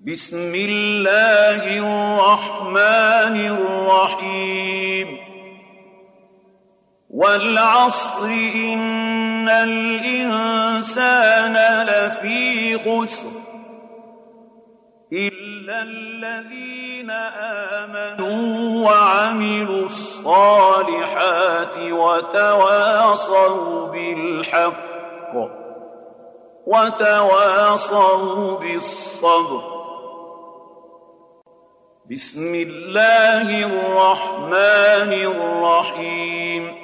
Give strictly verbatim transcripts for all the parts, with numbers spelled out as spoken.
بسم الله الرحمن الرحيم والعصر إن الإنسان لفي خسر إلا الذين آمنوا وعملوا الصالحات وتواصوا بالحق وتواصوا بالصبر. بسم الله الرحمن الرحيم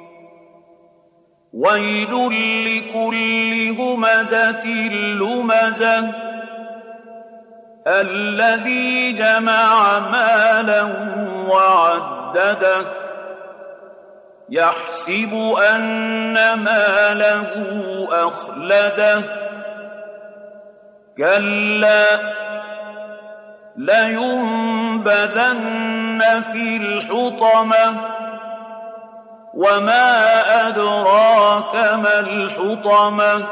ويل لكل همزة لمزة الذي جمع مالا وعدده يحسب أن ماله أخلده كلا لينبذن في الحطمة وما أدراك ما الحطمة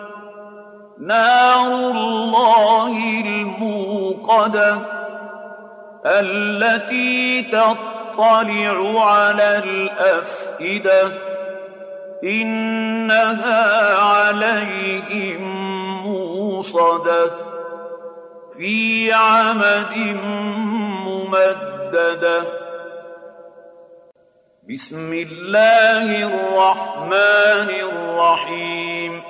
نار الله الموقدة التي تطلع على الأفئدة إنها عليهم موصدة في عمد ممددة. بسم الله الرحمن الرحيم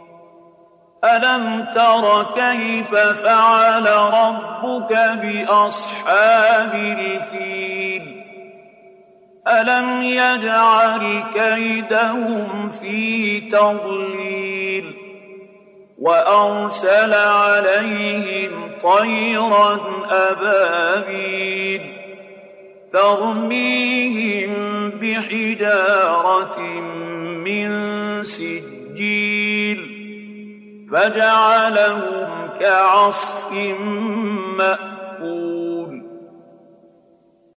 ألم تر كيف فعل ربك بأصحاب الفيل ألم يجعل كيدهم في تضليل وأرسل عليهم طيرا أبابيل ترميهم بحجارة من سجيل فجعلهم كعصف مأكول.